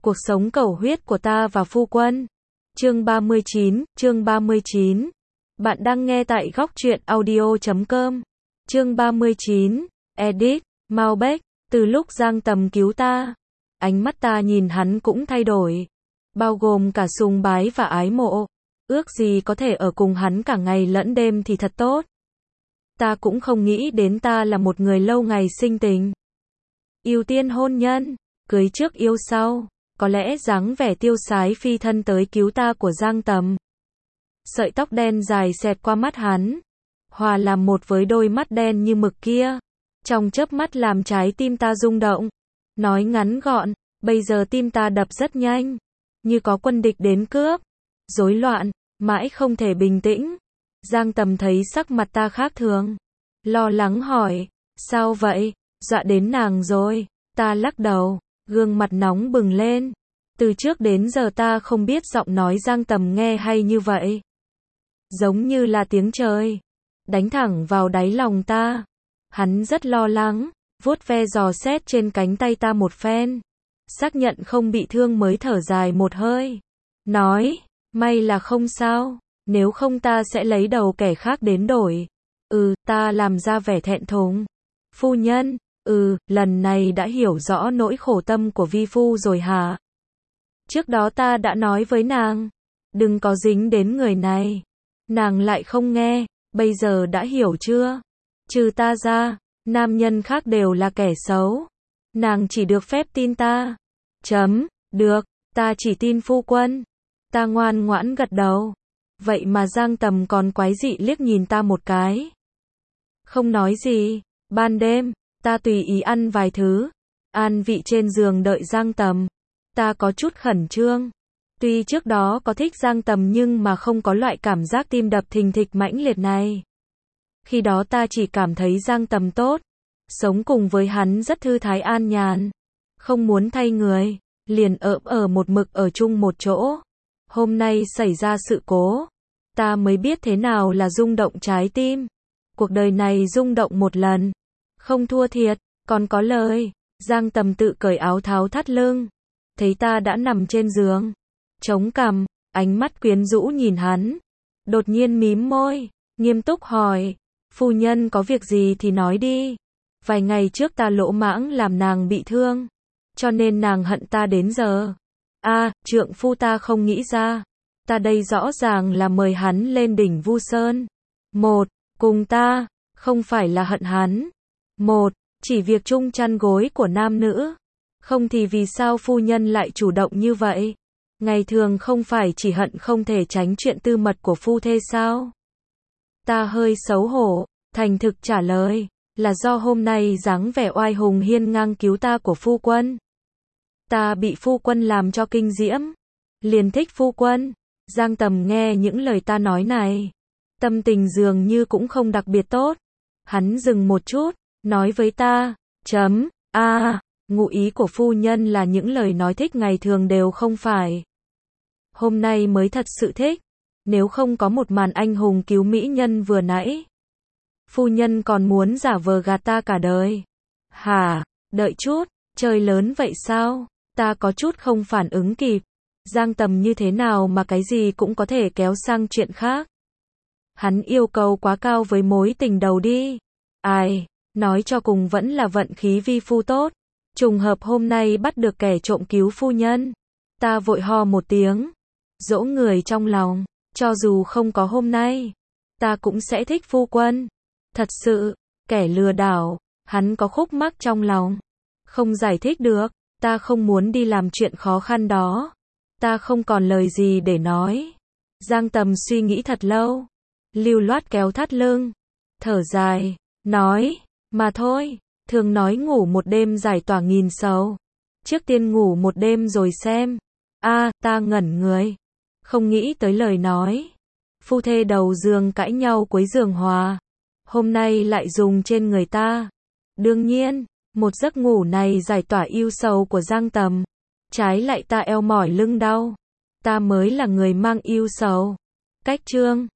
Cuộc sống cầu huyết của ta và phu quân. Chương 39. Bạn đang nghe tại góc truyện audio.com. Chương 39. Edit, Malbec. Từ lúc Giang Tầm cứu ta, ánh mắt ta nhìn hắn cũng thay đổi, bao gồm cả sùng bái và ái mộ. Ước gì có thể ở cùng hắn cả ngày lẫn đêm thì thật tốt. Ta cũng không nghĩ đến ta là một người lâu ngày sinh tình. Ưu tiên hôn nhân, cưới trước yêu sau. Có lẽ dáng vẻ tiêu sái phi thân tới cứu ta của Giang Tầm, sợi tóc đen dài xẹt qua mắt hắn, hòa làm một với đôi mắt đen như mực kia, trong chớp mắt làm trái tim ta rung động. Nói ngắn gọn, bây giờ tim ta đập rất nhanh, như có quân địch đến cướp, rối loạn, mãi không thể bình tĩnh. Giang Tầm thấy sắc mặt ta khác thường, lo lắng hỏi, sao vậy, dọa đến nàng rồi? Ta lắc đầu, gương mặt nóng bừng lên. Từ trước đến giờ ta không biết giọng nói Giang Tầm nghe hay như vậy, giống như là tiếng trời, đánh thẳng vào đáy lòng ta. Hắn rất lo lắng, vuốt ve dò xét trên cánh tay ta một phen, xác nhận không bị thương mới thở dài một hơi, nói, may là không sao, nếu không ta sẽ lấy đầu kẻ khác đến đổi. Ta làm ra vẻ thẹn thùng. Phu nhân, lần này đã hiểu rõ nỗi khổ tâm của vi phu rồi hả? Trước đó ta đã nói với nàng, đừng có dính đến người này. Nàng lại không nghe, bây giờ đã hiểu chưa? Trừ ta ra, nam nhân khác đều là kẻ xấu. Nàng chỉ được phép tin ta. Được, ta chỉ tin phu quân. Ta ngoan ngoãn gật đầu. Vậy mà Giang Tầm còn quái dị liếc nhìn ta một cái, không nói gì. Ban đêm, ta tùy ý ăn vài thứ, an vị trên giường đợi Giang Tầm. Ta có chút khẩn trương. Tuy trước đó có thích Giang Tầm nhưng mà không có loại cảm giác tim đập thình thịch mãnh liệt này. Khi đó ta chỉ cảm thấy Giang Tầm tốt, sống cùng với hắn rất thư thái an nhàn, không muốn thay người, liền ở một mực ở chung một chỗ. Hôm nay xảy ra sự cố, ta mới biết thế nào là rung động trái tim. Cuộc đời này rung động một lần, không thua thiệt, còn có lời. Giang Tầm tự cởi áo tháo thắt lưng, thấy ta đã nằm trên giường, chống cằm, ánh mắt quyến rũ nhìn hắn, đột nhiên mím môi, nghiêm túc hỏi, phu nhân có việc gì thì nói đi. Vài ngày trước ta lỗ mãng làm nàng bị thương, cho nên nàng hận ta đến giờ. Trượng phu ta không nghĩ ra, ta đây rõ ràng là mời hắn lên đỉnh Vu Sơn. Cùng ta, không phải là hận hắn. Chỉ việc chung chăn gối của nam nữ. Không thì vì sao phu nhân lại chủ động như vậy? Ngày thường không phải chỉ hận không thể tránh chuyện tư mật của phu thê sao? Ta hơi xấu hổ, thành thực trả lời, là do hôm nay dáng vẻ oai hùng hiên ngang cứu ta của phu quân. Ta bị phu quân làm cho kinh diễm, liền thích phu quân. Giang Tầm nghe những lời ta nói này, tâm tình dường như cũng không đặc biệt tốt. Hắn dừng một chút, nói với ta, ngụ ý của phu nhân là những lời nói thích ngày thường đều không phải. Hôm nay mới thật sự thích, nếu không có một màn anh hùng cứu mỹ nhân vừa nãy, phu nhân còn muốn giả vờ gạt ta cả đời. Hả, đợi chút, trời lớn vậy sao? Ta có chút không phản ứng kịp. Giang Tầm như thế nào mà cái gì cũng có thể kéo sang chuyện khác? Hắn yêu cầu quá cao với mối tình đầu đi. Nói cho cùng vẫn là vận khí vi phu tốt. Trùng hợp hôm nay bắt được kẻ trộm cứu phu nhân. Ta vội ho một tiếng, dỗ người trong lòng, cho dù không có hôm nay, ta cũng sẽ thích phu quân. Thật sự, kẻ lừa đảo, hắn có khúc mắc trong lòng, không giải thích được. Ta không muốn đi làm chuyện khó khăn đó. Ta không còn lời gì để nói. Giang Tầm suy nghĩ thật lâu, lưu loát kéo thắt lưng, thở dài, nói, mà thôi, thường nói ngủ một đêm giải tỏa nghìn sầu. Trước tiên ngủ một đêm rồi xem. Ta ngẩn người, không nghĩ tới lời nói. Phu thê đầu giường cãi nhau quấy giường hòa, hôm nay lại dùng trên người ta. Đương nhiên, một giấc ngủ này giải tỏa ưu sầu của Giang Tầm, trái lại ta eo mỏi lưng đau. Ta mới là người mang ưu sầu. Cách chương